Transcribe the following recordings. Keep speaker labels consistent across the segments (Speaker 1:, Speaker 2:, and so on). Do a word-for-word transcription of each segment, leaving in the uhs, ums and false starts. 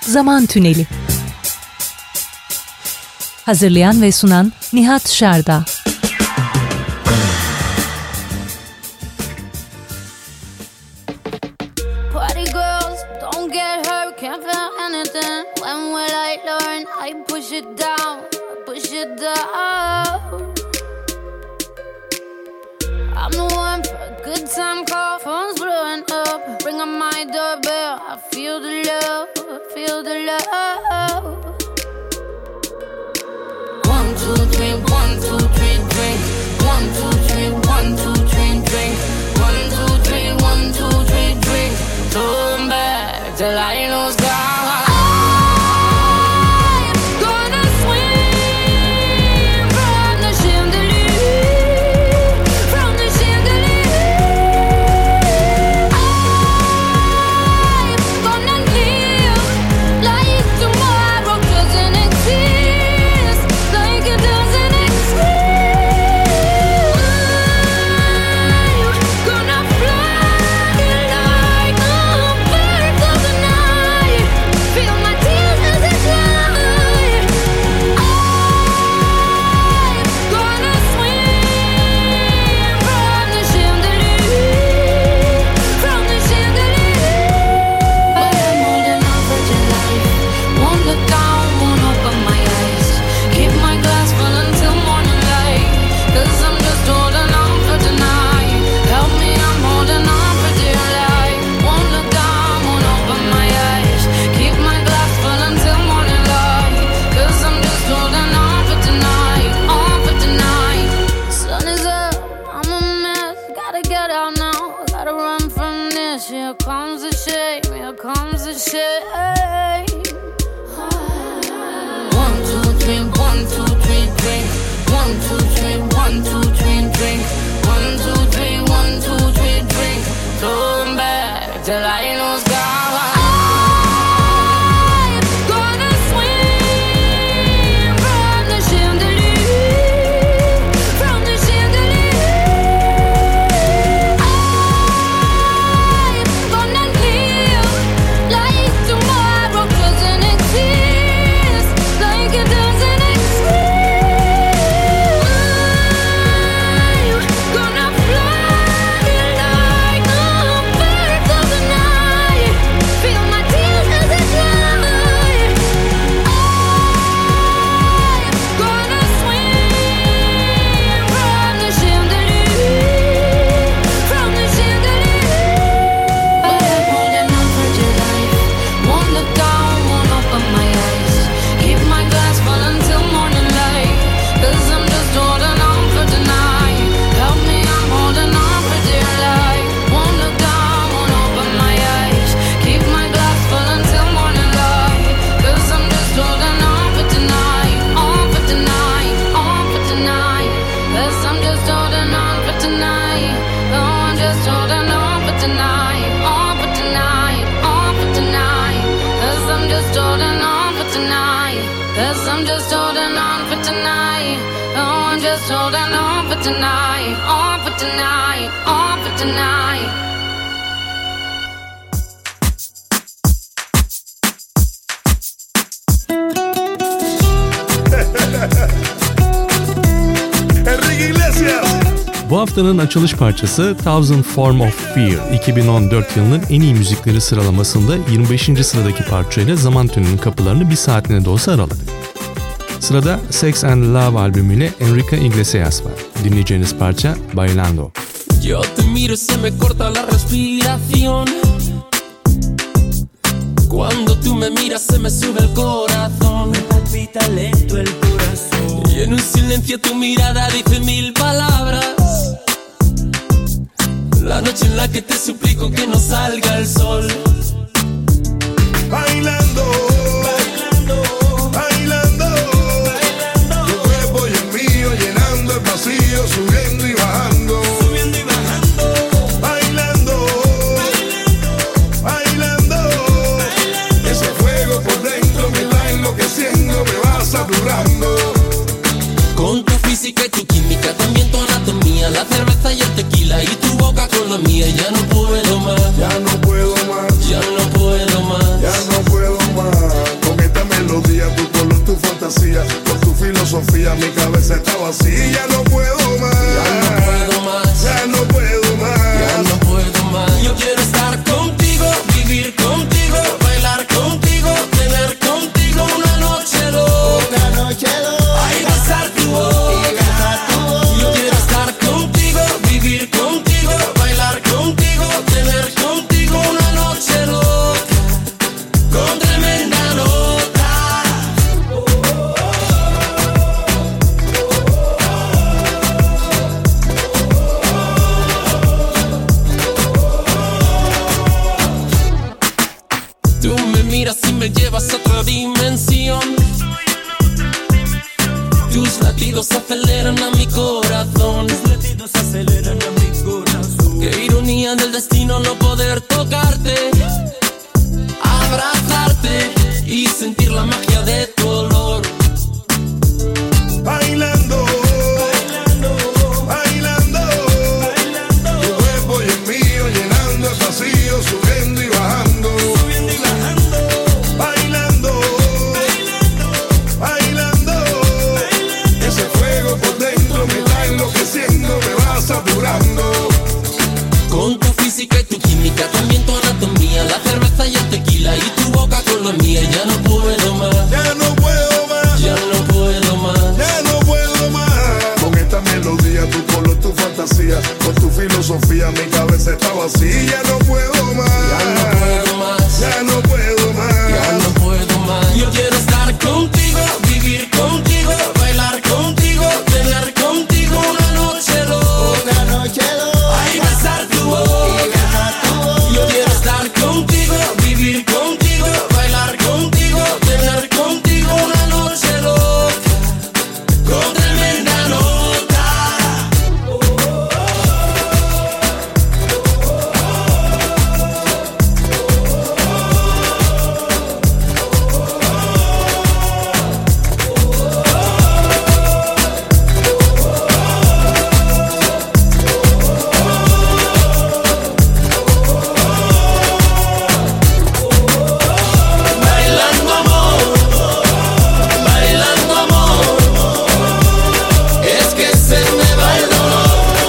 Speaker 1: Zaman Tüneli. Hazırlayan ve sunan Nihat Şarda.
Speaker 2: Party girls, don't get hurt, can't feel anything. When will I learn? I push it down, push it down. I'm the one for a good time call, phone's blowing up. Ring on my doorbell, I feel the love, feel the love. One, two, three, one, two, three, drink. One, two, three, one, two, three, drink. One, two, three, one, two, three, drink. Turn back till I lose God.
Speaker 3: Bu haftanın açılış parçası Thousand Form of Fear, iki bin on dört yılının en iyi müzikleri sıralamasında yirmi beşinci sıradaki parçayla Zaman Tüneli'nin kapılarını bir saatine de olsa araladı. Sırada Sex and Love albümüyle Enrique Iglesias var. Dinleyeceğiniz parça Bailando.
Speaker 4: Yo te miro y se me corta la respiración. Cuando tú me miras se me sube el corazón. Me palpita lento el corazón. Y en un silencio tu mirada dice mil palabras. La noche en la que te suplico que no salga el sol.
Speaker 5: Bailando, bailando, bailando, bailando. Tu cuerpo y el mío llenando el vacío, subiendo y bajando, subiendo y bajando. Bailando, bailando, bailando, bailando. Ese fuego por dentro me está enloqueciendo, me va saturando.
Speaker 4: Con tu física y tu química, también tu anatomía, la cerveza y el tequila y tu boca con la mía. Ya no puedo más,
Speaker 5: ya no puedo más.
Speaker 4: Tú me miras y me llevas a otra dimensión. Tus latidos aceleran a mi corazón. Tus latidos aceleran a mi corazón. Qué ironía del destino no poder tocarte, abrazarte y sentir la magia de tu olor.
Speaker 5: Bailando, bailando, bailando, bailando. Tu cuerpo y el mío llenando el vacío, subiendo y bajando, subiendo y bajando. Bailando, bailando, bailando, bailando. Ese fuego por dentro me está enloqueciendo, me va saturando.
Speaker 4: Con tu física y tu química, también tu anatomía, la cerveza y el tequila y tu boca con la mía. Ya no puedo más,
Speaker 5: Ya no puedo más,
Speaker 4: ya no puedo más.
Speaker 5: ya no puedo más. Con esta melodía, tu color, tu fantasía, con tu filosofía, mi cabeza está vacía. Ya no puedo más,
Speaker 4: Ya no puedo más,
Speaker 5: ya no puedo más.
Speaker 4: ya no puedo más. Yo quiero estar contigo, vivir contigo, bailar contigo, tener contigo una noche loca.
Speaker 5: Una noche loca.
Speaker 4: Ay, besar tu boca. Yo quiero estar contigo, vivir contigo, bailar contigo, tener contigo una noche loca, con tremenda nota. Bailando amor, bailando amor, es que se me va el dolor.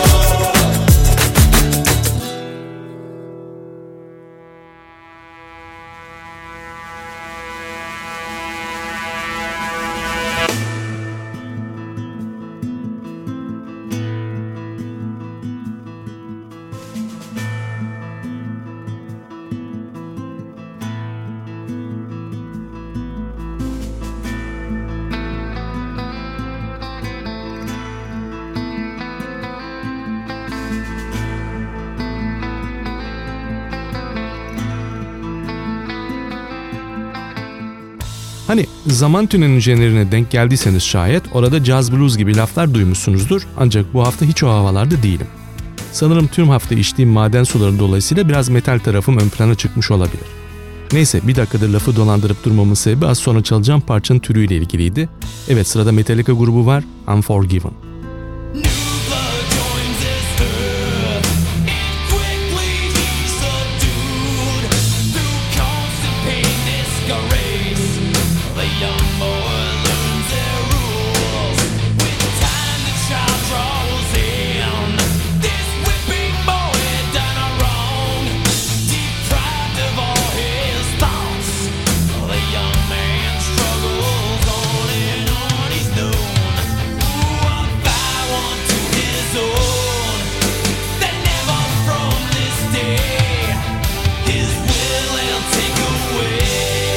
Speaker 3: Hani zaman tüneli jeneriğine denk geldiyseniz şayet orada jazz blues gibi laflar duymuşsunuzdur, ancak bu hafta hiç o havalarda değilim. Sanırım tüm hafta içtiğim maden suları dolayısıyla biraz metal tarafım ön plana çıkmış olabilir. Neyse, bir dakikadır lafı dolandırıp durmamın sebebi az sonra çalacağım parçanın türüyle ilgiliydi. Evet, sırada Metallica grubu var, Unforgiven.
Speaker 4: New blood joins his herd, and quickly he's subdued. Through constant pain disgrace, the young boy learns their rules. With time the child draws in, this whipping boy done a wrong. Deprived of all his thoughts, the young man struggles on and on. He's known, ooh, a fire one to his own. That never from this day his will they'll take away.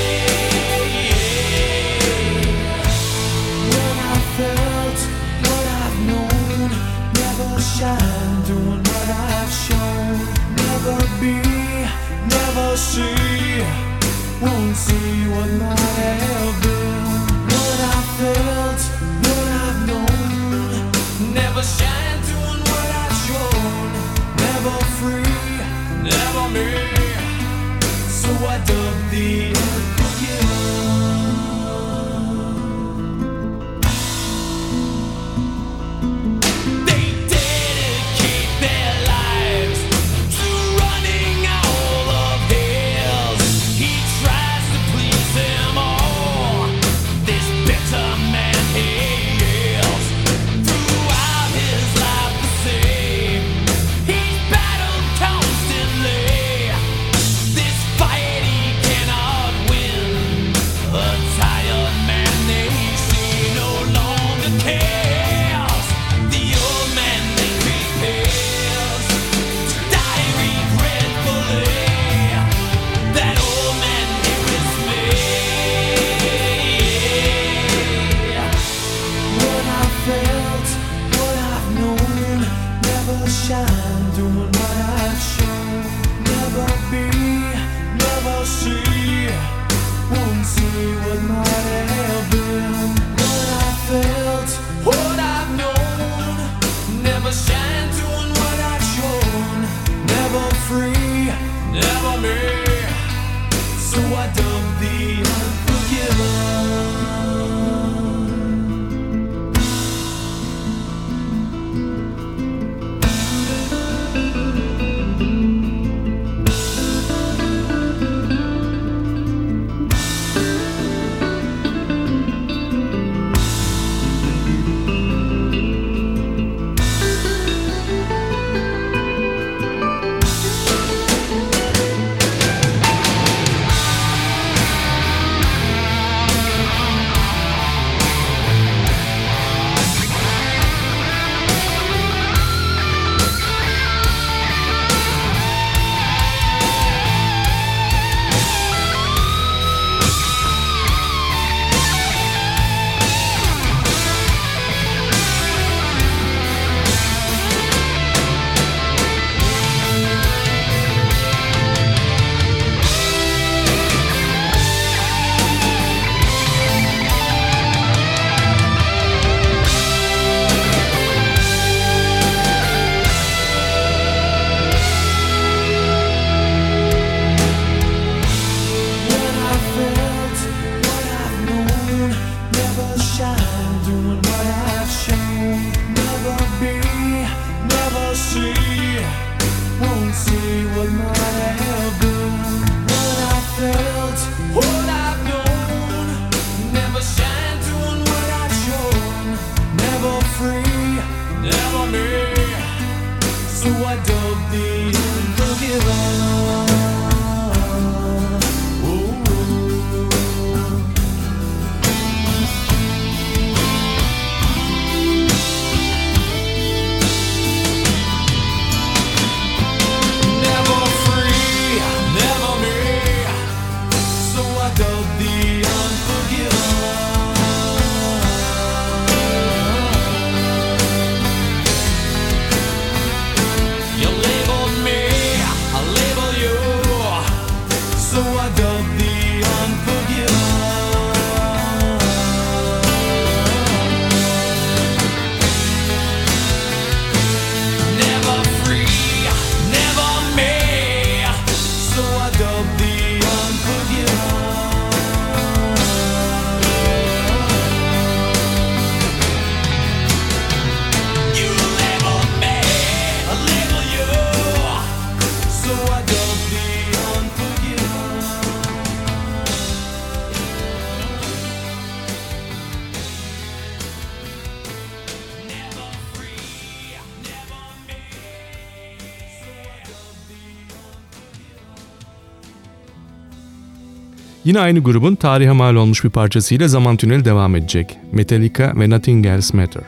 Speaker 6: When I felt what I've known, never shine doing what I've shown. Never be, never see, won't see what might have been. What I felt, what I've known,
Speaker 4: Never shine doing what I've shown.
Speaker 6: never free,
Speaker 4: Never me.
Speaker 6: so I dug the unforgiven.
Speaker 4: They dedicate their lives to running all of his. He tries to please them all. This bitter man he is. Throughout his life the same, he's battled constantly. This fight he cannot win. A tired man they see no longer cares. The old man they prepares to die regretfully. That old man here is me.
Speaker 6: What I felt, what I've known, never shine doing what I've shown. Never be, never see, see what might have been. What I felt, what I've known, never shine doing what I've shown. Never free, never me. So I dub the unforgiven.
Speaker 3: Yine aynı grubun tarihe mal olmuş bir parçasıyla zaman tüneli devam edecek. Metallica ve Nothing Else Matter.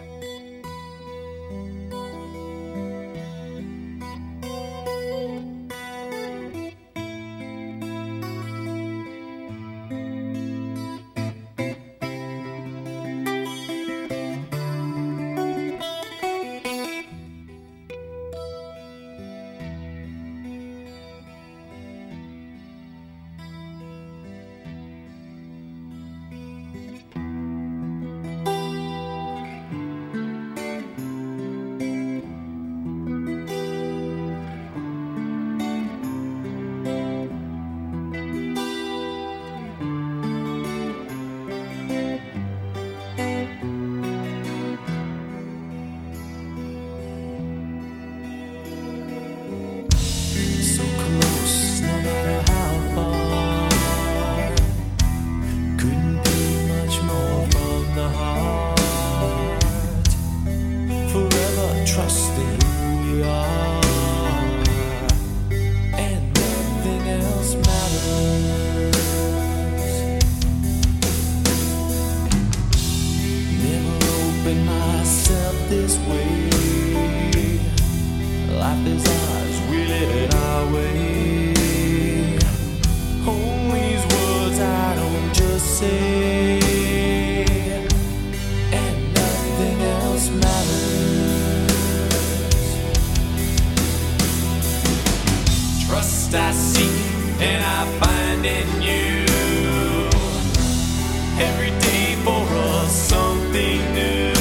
Speaker 6: every day for us something new.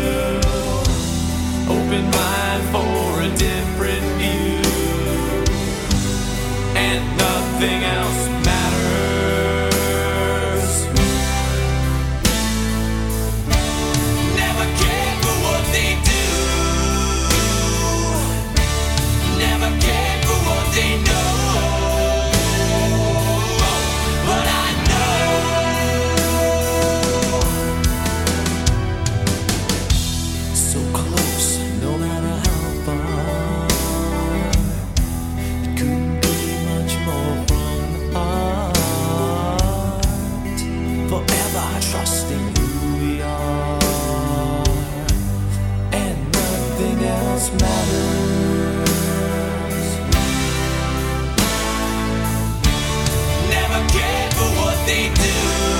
Speaker 6: Open mind for a different view, and nothing else matters. Never care for what they do, never care for what they know. But I know so close, no matter how far. It couldn't be much more from the heart. Forever trusting who we are, and nothing else matters. Never care for what they do,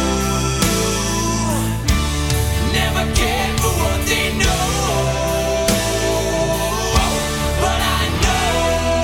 Speaker 6: never care for what they know. But I know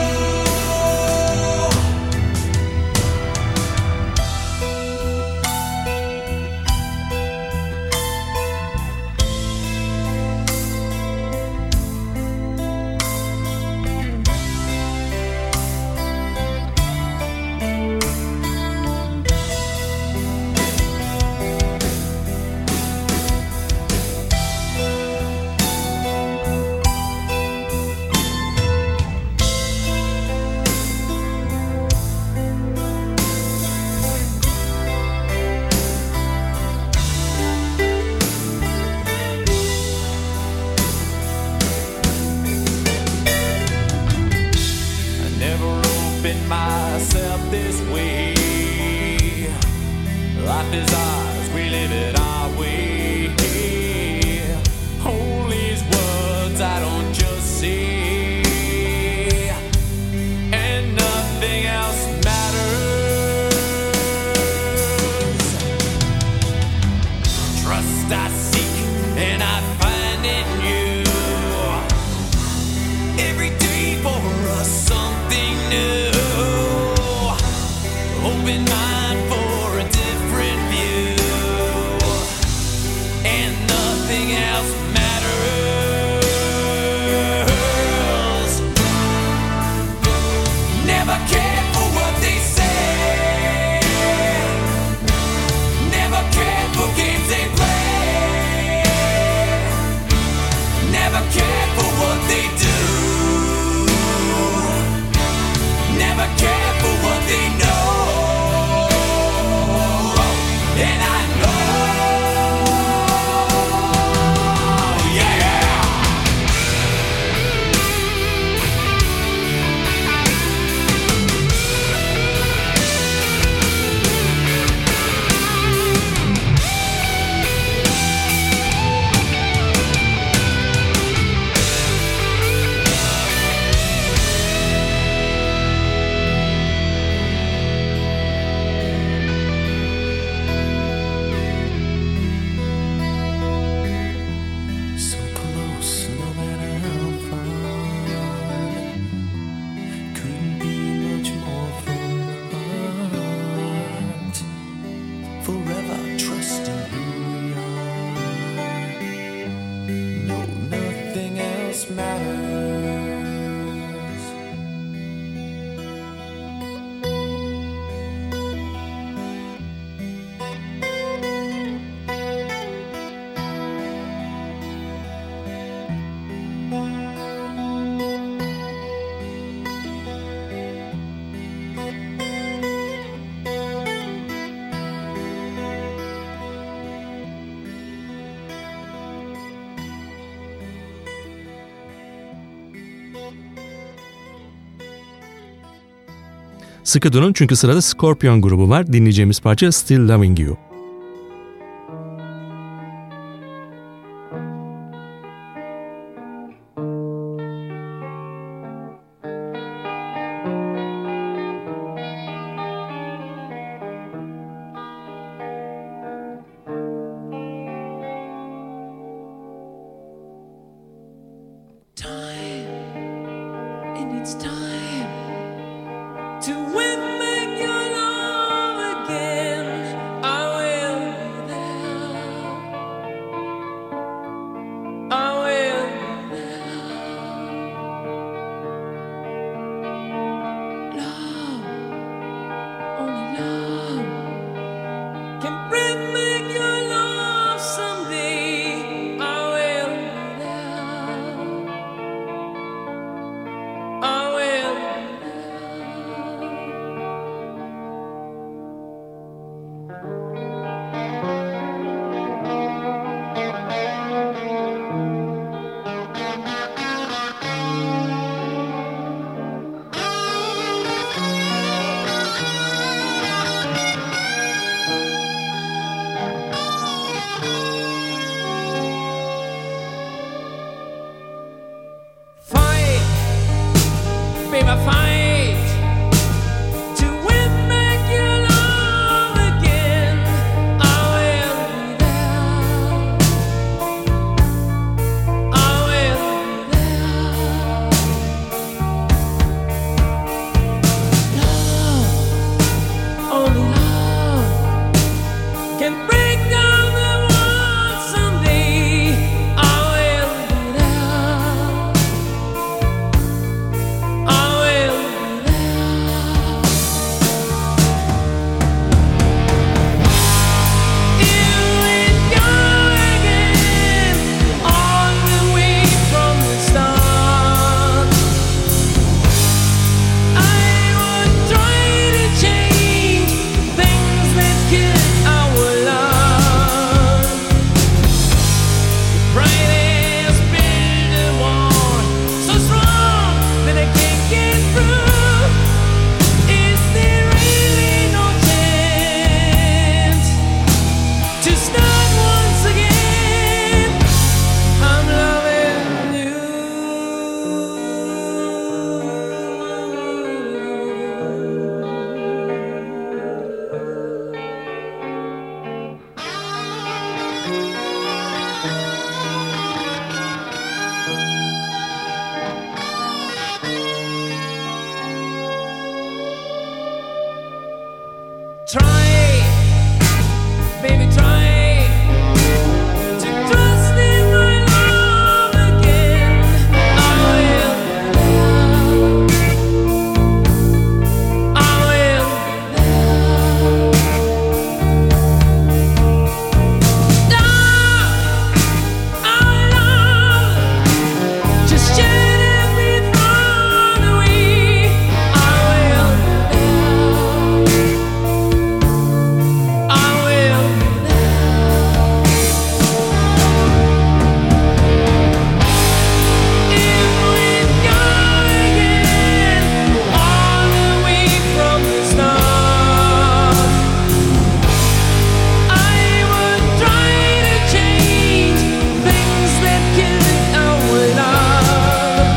Speaker 6: I never opened myself this way. Life is ours, we live it our way. Hold these words I don't just say, and nothing else matters. Trust I seek and I find in you. Every day for us something new. Open mind for a different view, and nothing else matters. Never care for what they say, never care for games they play, never care for what they do, never care for what they know. And I know, yeah. So close, no matter how far. Couldn't be much more from the heart. Forever trusting who we are. No, nothing else matters.
Speaker 3: Sıkı durun çünkü sırada Scorpion grubu var. Dinleyeceğimiz parça Still Loving You.
Speaker 6: It's time to win back your love again. I will be there.
Speaker 4: Try, baby, try to trust in my love again. I will, I will. Love, our love, just shed every thought away. I will, I will. If we go again, all the way from the start, I would try to change things that killed our love.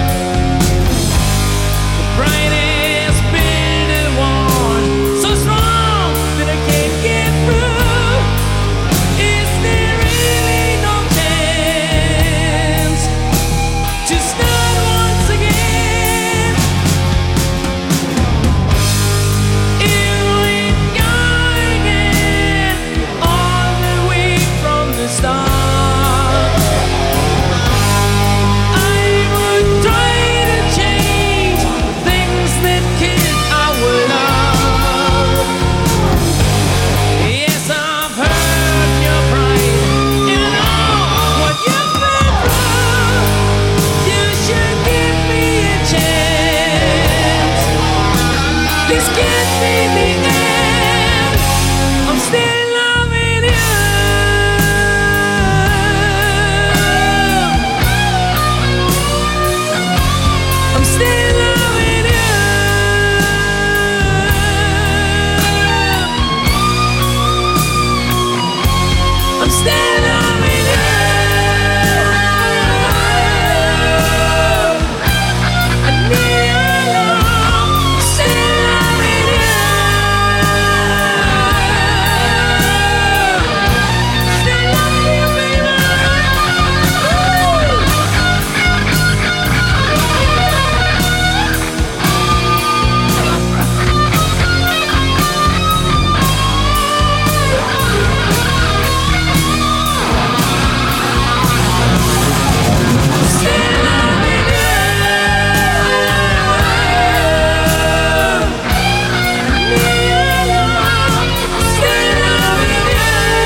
Speaker 4: The brightest bitter one, so strong that I can't get through. Is there really no chance to start once again? If we go again, all the way from the start, I would try to change things that killed our love. Yes, I've heard your pride, and I know what you've been through. You should give me a chance. This can't be the end. I'm still loving you. I'm still loving you. I'm still loving you. I need your love. Still loving you. Still loving you, baby. Still loving you. I need your love. Still loving you.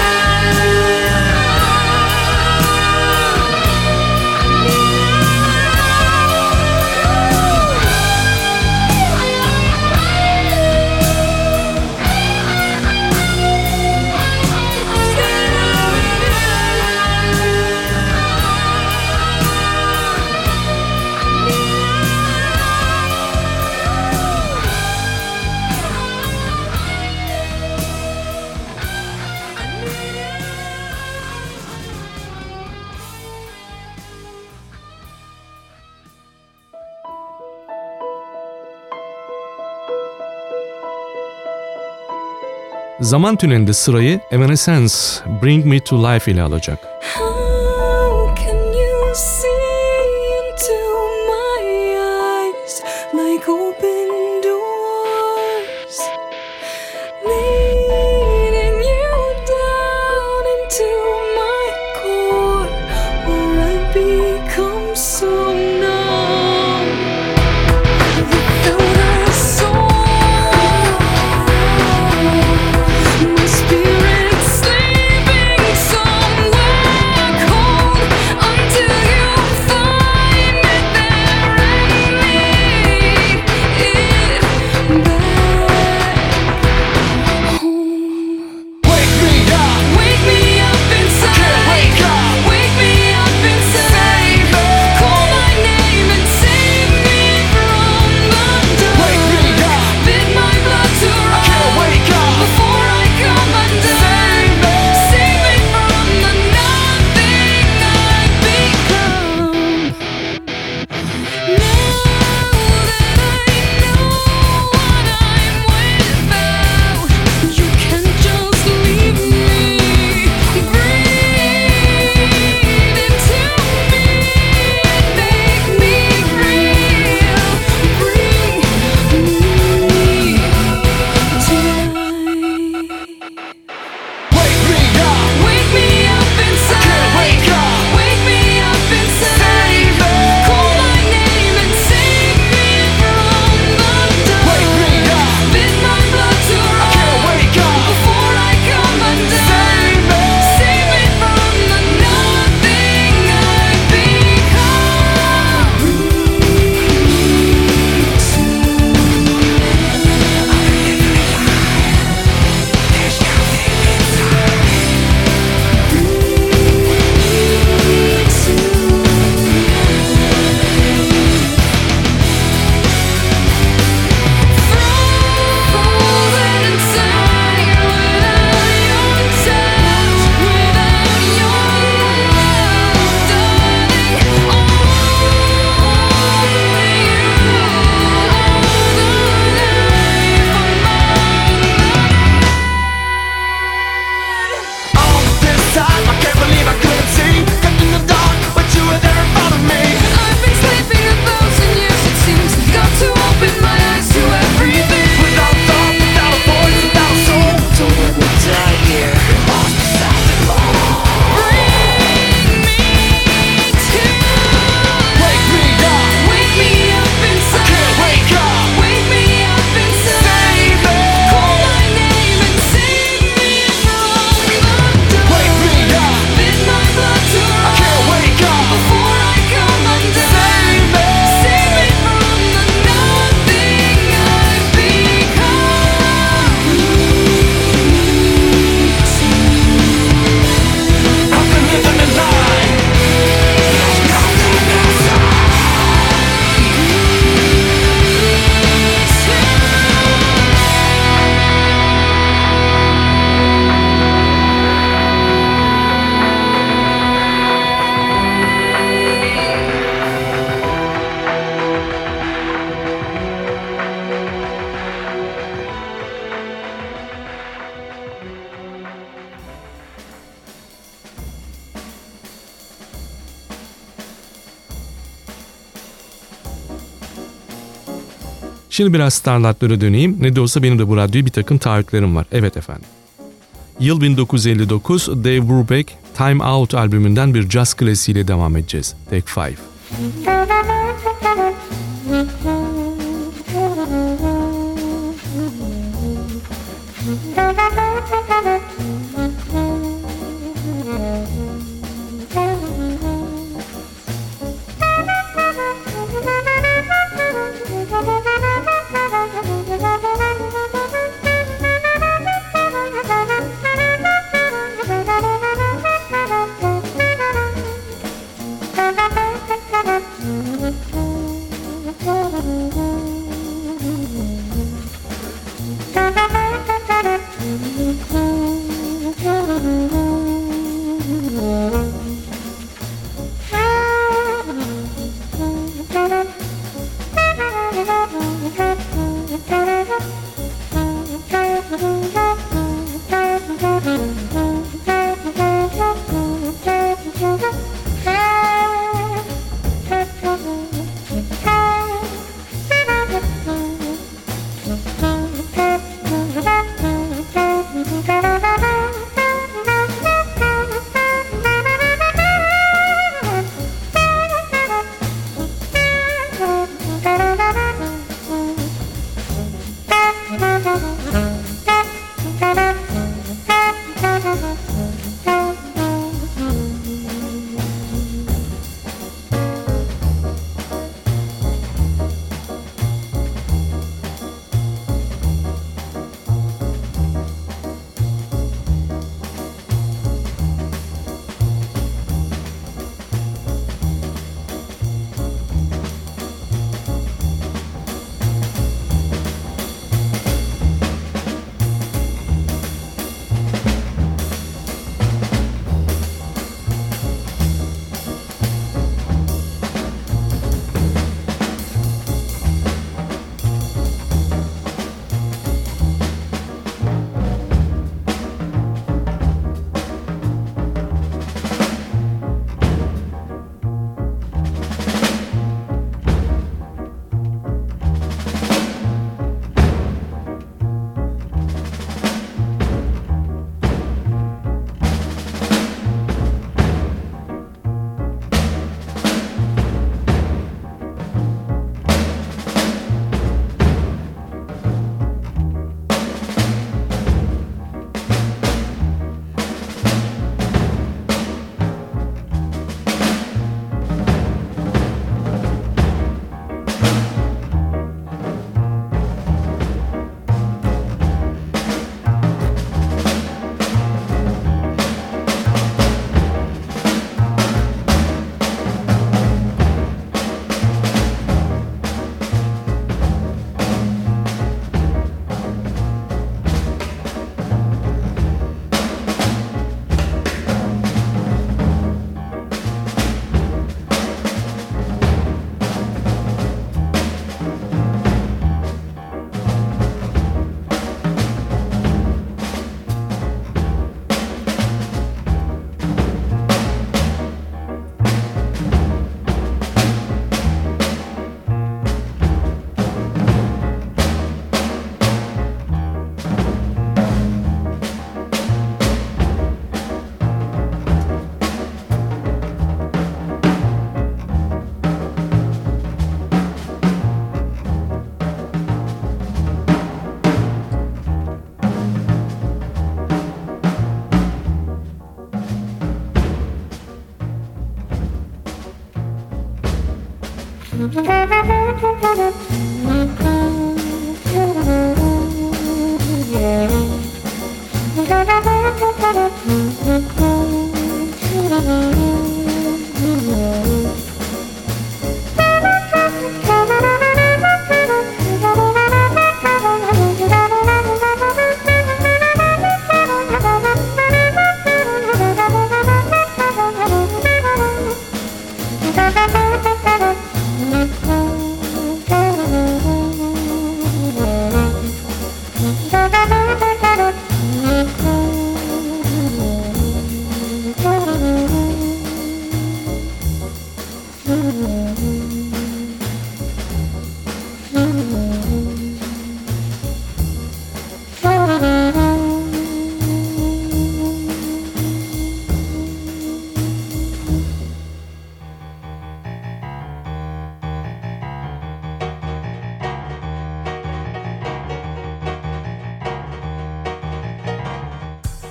Speaker 3: Zaman Tüneli'nde sırayı Evanescence Bring Me To Life ile alacak.
Speaker 7: How can you see into my eyes like open doors, leading you down into my core, where I become so numb without a soul? My spirit sleeping somewhere.
Speaker 3: Şimdi biraz standartlara döneyim. Ne de olsa benim de bu radyoya bir takım taahhütlerim var. Evet efendim. Yıl bin dokuz yüz elli dokuz, Dave Brubeck, Time Out albümünden bir jazz klasiğiyle devam edeceğiz. Take Five.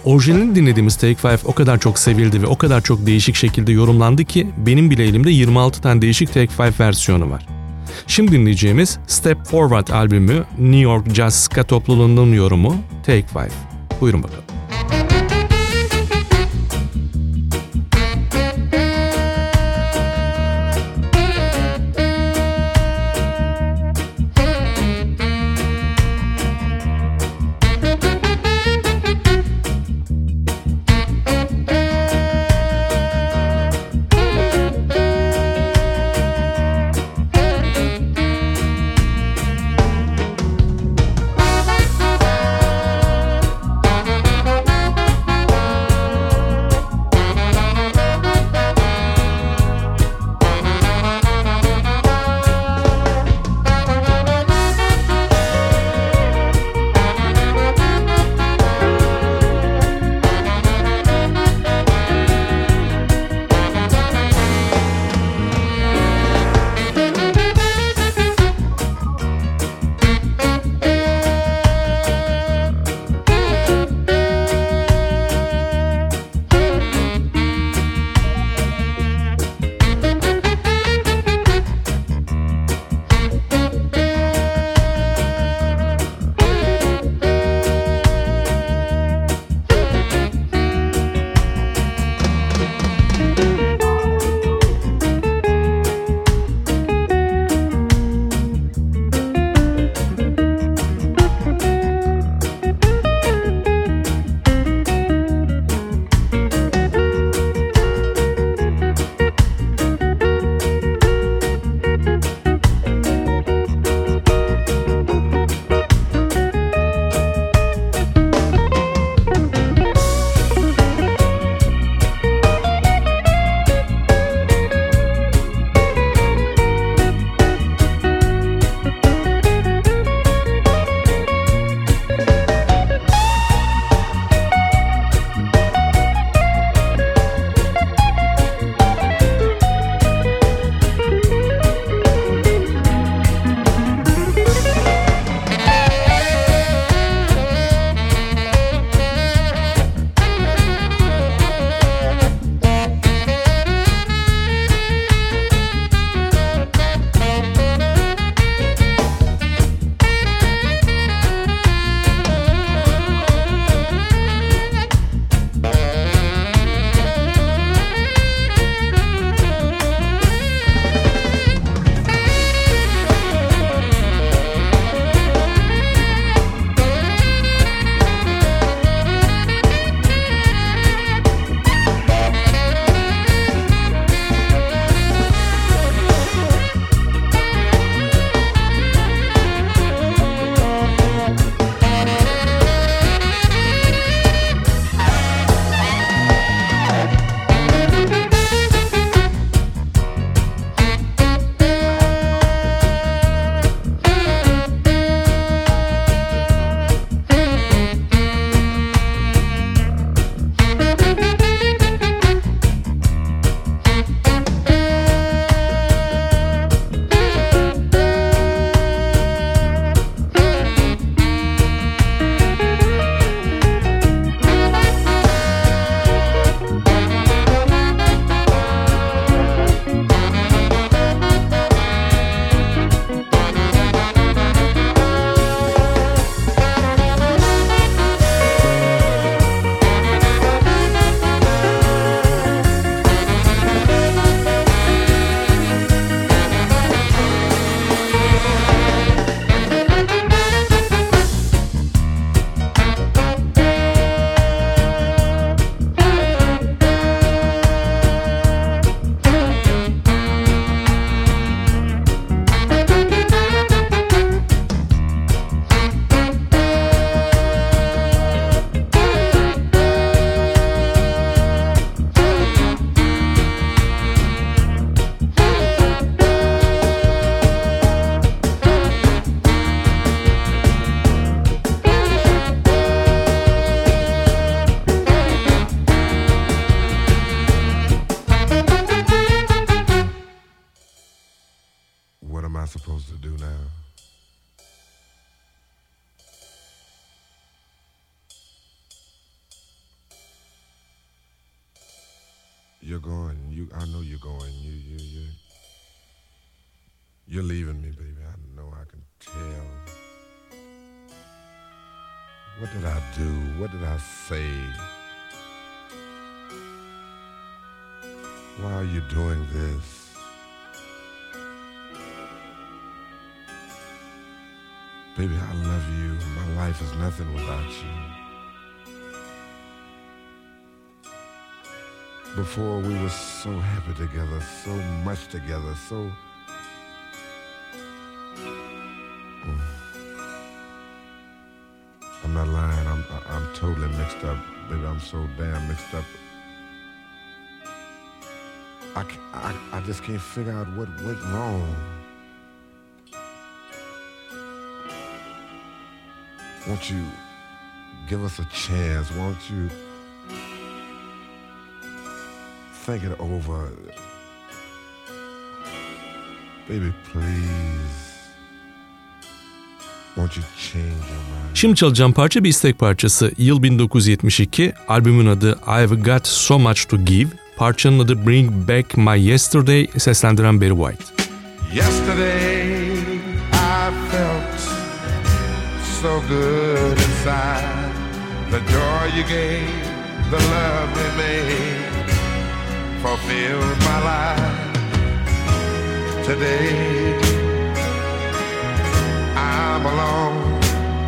Speaker 3: Orijinalini dinlediğimiz Take Five o kadar çok sevildi ve o kadar çok değişik şekilde yorumlandı ki benim bile elimde yirmi altı tane değişik Take Five versiyonu var. Şimdi dinleyeceğimiz Step Forward albümü New York Jazz Ska topluluğunun yorumu Take Five. Buyurun bakalım.
Speaker 7: Thank
Speaker 5: you're going. You, I know you're going. You, you, you. You're leaving me, baby. I know. I can tell. What did I do? What did I say? Why are you doing this? Baby, I love you. My life is nothing without you. Before we were so happy together, so much together, so... Mm. I'm not lying, I'm, I'm totally mixed up. Baby, I'm so damn mixed up. I, I, I just can't figure out what went wrong. Won't you give us a chance? Won't you think it over? Baby, please. Won't you change your mind?
Speaker 3: Şimdi çalacağım parça bir istek parçası. Yıl bin dokuz yüz yetmiş iki, albümün adı I've Got So Much To Give, parçanın adı Bring Back My Yesterday, seslendiren Barry White.
Speaker 5: Yesterday I felt so good inside. The joy you gave, the love we made, fulfilled my life. Today I'm alone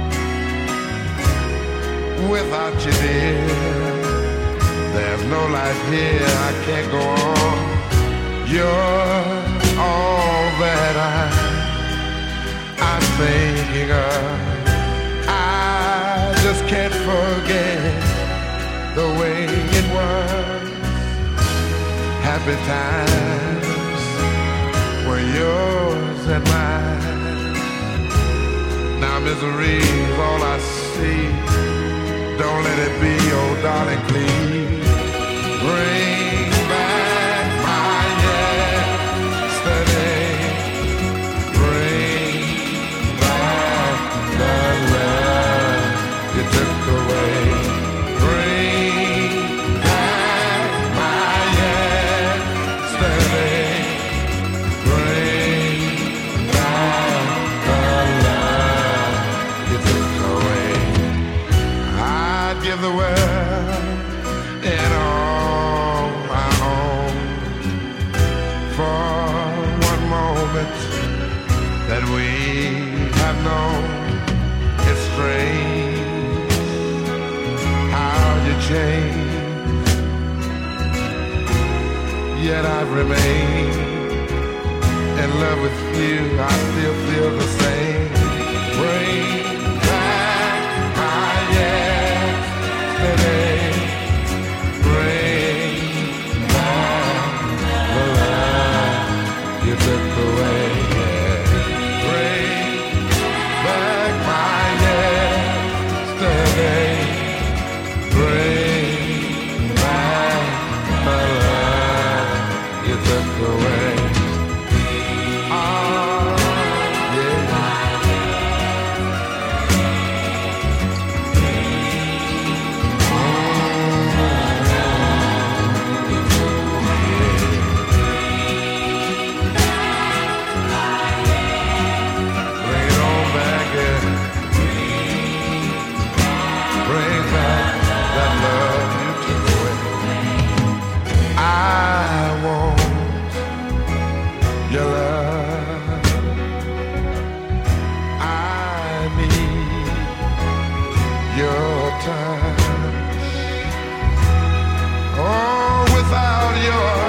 Speaker 5: without you, dear. There's no life here, I can't go on. You're all that I, I'm thinking of. I just can't forget the way it was. Happy times were yours and mine. Now misery's all I see. Don't let it be, oh darling, please. Bring back my yesterday. Bring back the love you took away. Bring back my yesterday. Bring back the love you took away. I'd give the world and all I own for one moment that we have known. It's strange how you change, yet I've remained in love with you. I still feel the same. Bring back my yesterday. Bring back the love you took away. Bring back my yesterday. Bring back the love you took away. Ah, yeah. Bring it on back, yeah. Bring back that love you took away. I want your love. I need your touch. Oh, without your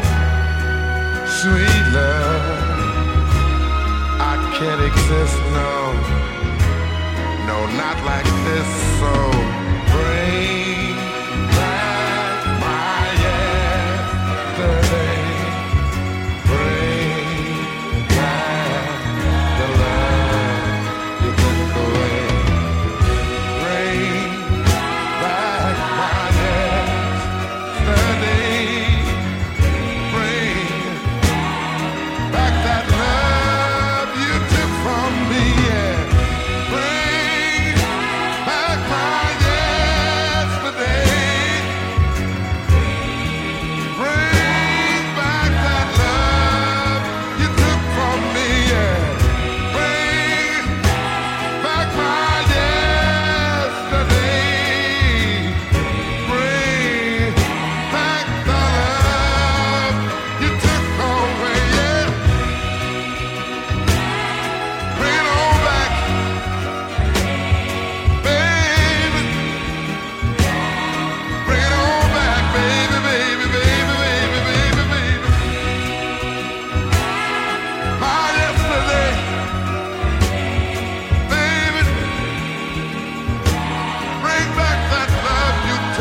Speaker 5: sweet love, I can't exist, no. No, not like this, so bring back my yesterday. Bring back the love you took away. Bring back my yesterday. Bring back that love you took from me, yeah. Bring back my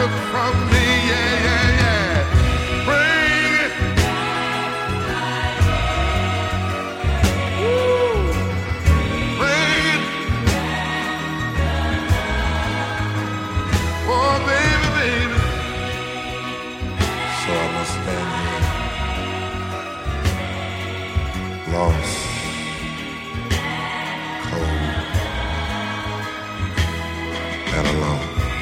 Speaker 5: took from me, yeah, yeah, yeah. Bring it. Woo. Bring it. Oh, baby, baby.
Speaker 8: So I must stand here, lost, cold, and alone.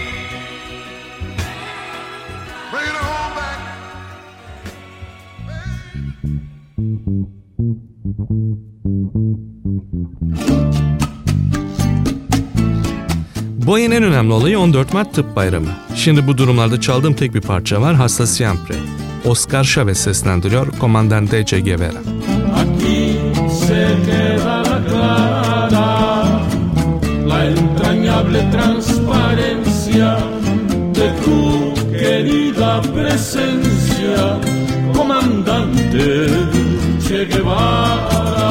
Speaker 5: Bring it on back.
Speaker 3: Bu ayın en önemli olayı on dört Mart Tıp Bayramı. Şimdi bu durumlarda çaldığım tek bir parça var, Hasta Siempre. Oscar Chavez seslendiriyor, Comandante Che Guevara.
Speaker 4: Aquí se queda la clara, la entrañable transparencia de tu querida presencia, comandante Che Guevara.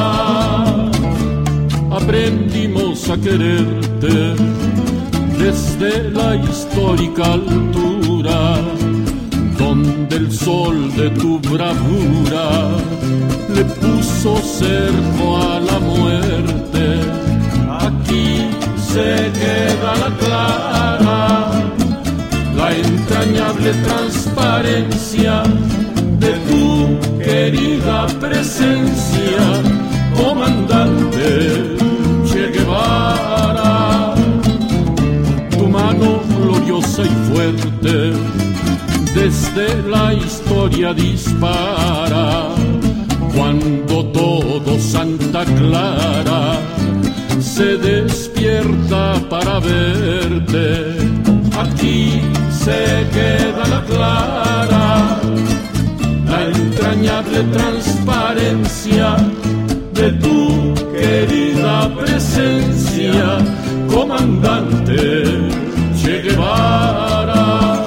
Speaker 4: Aprendimos a quererte desde la histórica altura, donde el sol de tu bravura le puso cerco a la muerte. Aquí se queda la clara, la entrañable transparencia de tu querida presencia, comandante Che Guevara. Tu mano gloriosa y fuerte desde la historia dispara, cuando todo Santa Clara se despierta para verte. Aquí se queda la clara, la entrañable transparencia de tu querida presencia, comandante Che Guevara.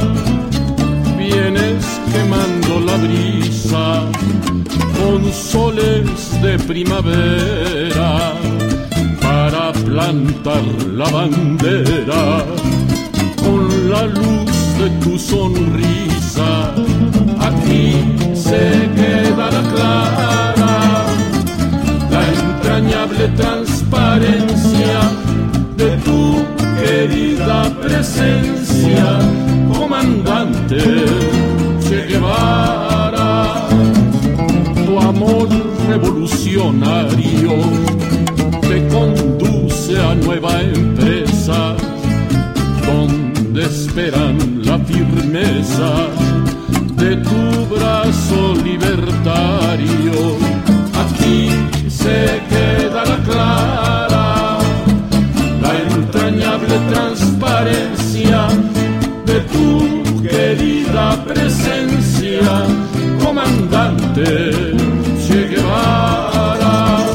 Speaker 4: Vienes quemando la brisa con soles de primavera para plantar la bandera con la luz de tu sonrisa. Aquí se queda la clara, la entrañable transparencia de tu querida presencia, comandante Che Guevara. Tu amor revolucionario te conduce a nueva empresa, donde esperan la firmeza de tu brazo libertario. Aquí se queda la clara, la entrañable transparencia de tu querida presencia, comandante Che Guevara.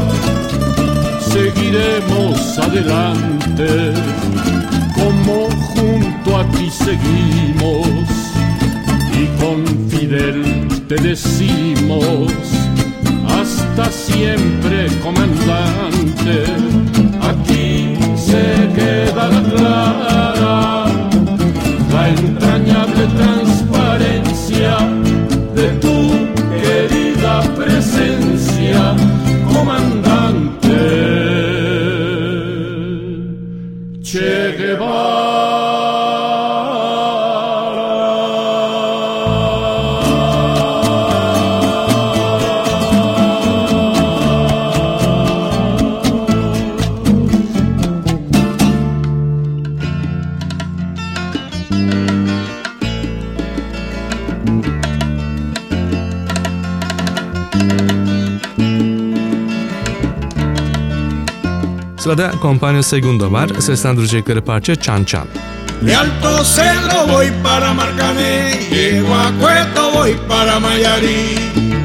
Speaker 4: Seguiremos adelante como junto a ti seguimos, y con Fidel te decimos hasta siempre, comandante. Aquí se queda la clara, la entrañable transparencia de tu querida presencia, comandante Che Guevara.
Speaker 3: Sırada Compañía Segundo var. Seslendirecekleri parça Chan Chan.
Speaker 9: De Alto Cedro voy para Marcané, llego a Cueto voy para Mayarí.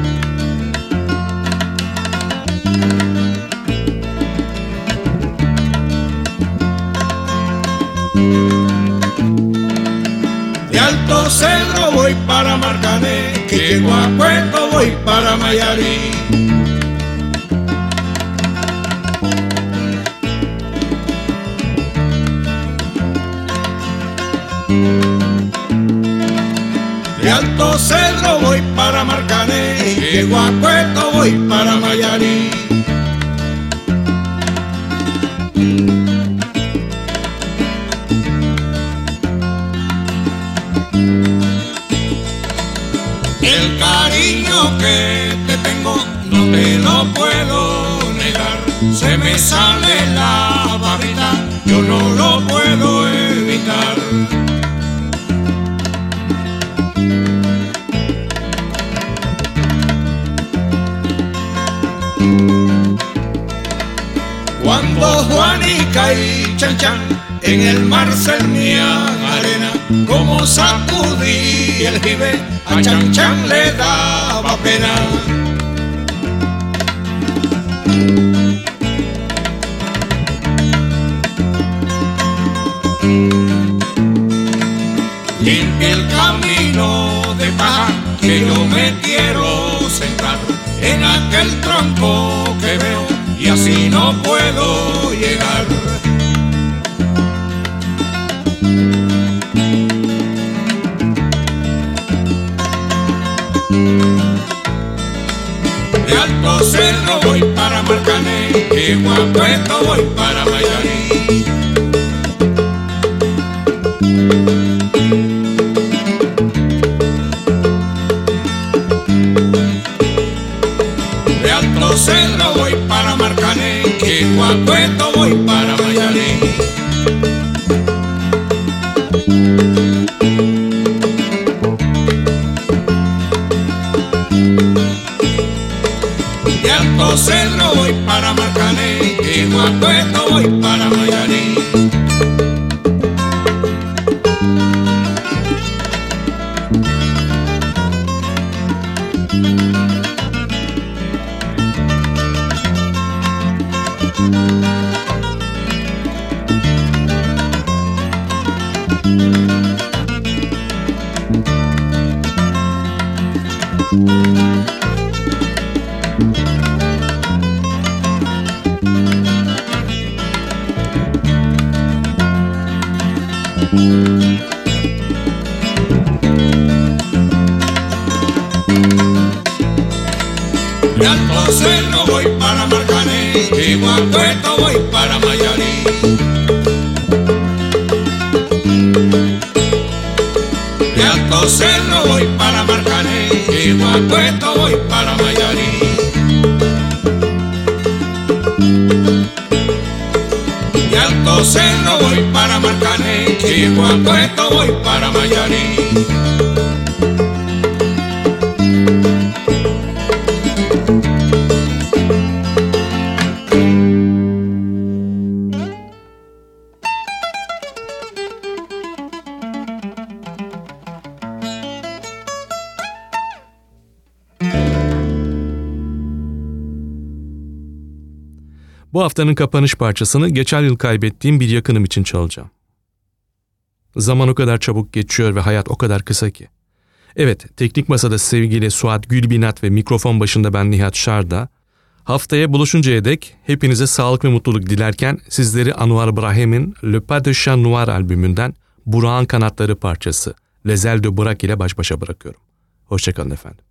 Speaker 9: De Alto Cedro voy para Marcané, que llego a Cueto voy para Mayarí. De Alto Cedro voy para Marcané, de Guacueto voy para Mayarí. El cariño que te tengo no te lo puedo negar. Se me sale la babita, yo no lo puedo evitar. Cuando Juanica y Chan Chan en el mar cernían arena, como sacudí el jibe, a Chan Chan le daba pena. Limpia el camino de paja, que yo me quiero sentar en aquel tronco que veo, y así no puedo llegar. De Alto Cedro voy para Marcané, de Guacueto voy para Mayarí. De Alto Cedro voy para Marcané, de Guacueto voy para Mayarí. De Alto Cedro voy para Marcané, de Guacueto voy para Mayarí. De Alto Cedro voy para Marcané, de Guacueto voy para Mayarí. De Alto Cedro voy para Marcané, de Guacueto voy para Mayarí. De Alto Cedro voy para Marcané, de Guacueto voy para Mayarí.
Speaker 3: Bu haftanın kapanış parçasını geçen yıl kaybettiğim bir yakınım için çalacağım. Zaman o kadar çabuk geçiyor ve hayat o kadar kısa ki. Evet, Teknik Masa'da sevgili Suat Gülbinat ve mikrofon başında ben Nihat Şarda. Haftaya buluşuncaya dek hepinize sağlık ve mutluluk dilerken sizleri Anwar Brahim'in Le Pas de Chat Noir albümünden Burak'ın Kanatları parçası Les Ailes de Burak ile baş başa bırakıyorum. Hoşçakalın efendim.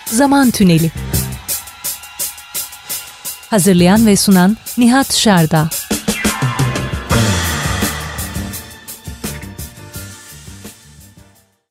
Speaker 1: Zaman Tüneli. Hazırlayan ve sunan Nihat Şarda.